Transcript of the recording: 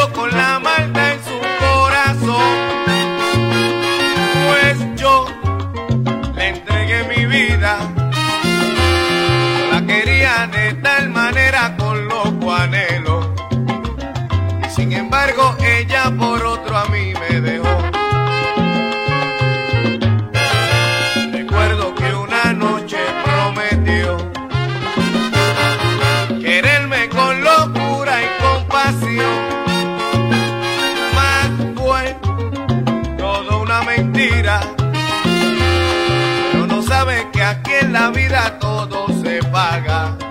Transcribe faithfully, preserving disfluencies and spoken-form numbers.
murió con la maldad en su corazón. Pues yo le entregué mi vida, la quería de tal manera con loco anhelo, y sin embargo ella por otro a mí me dejó. Recuerdo que una noche prometió quererme con locura y compasión, mas fue toda una mentira. Pero no sabe que aquí en la vida todo se paga.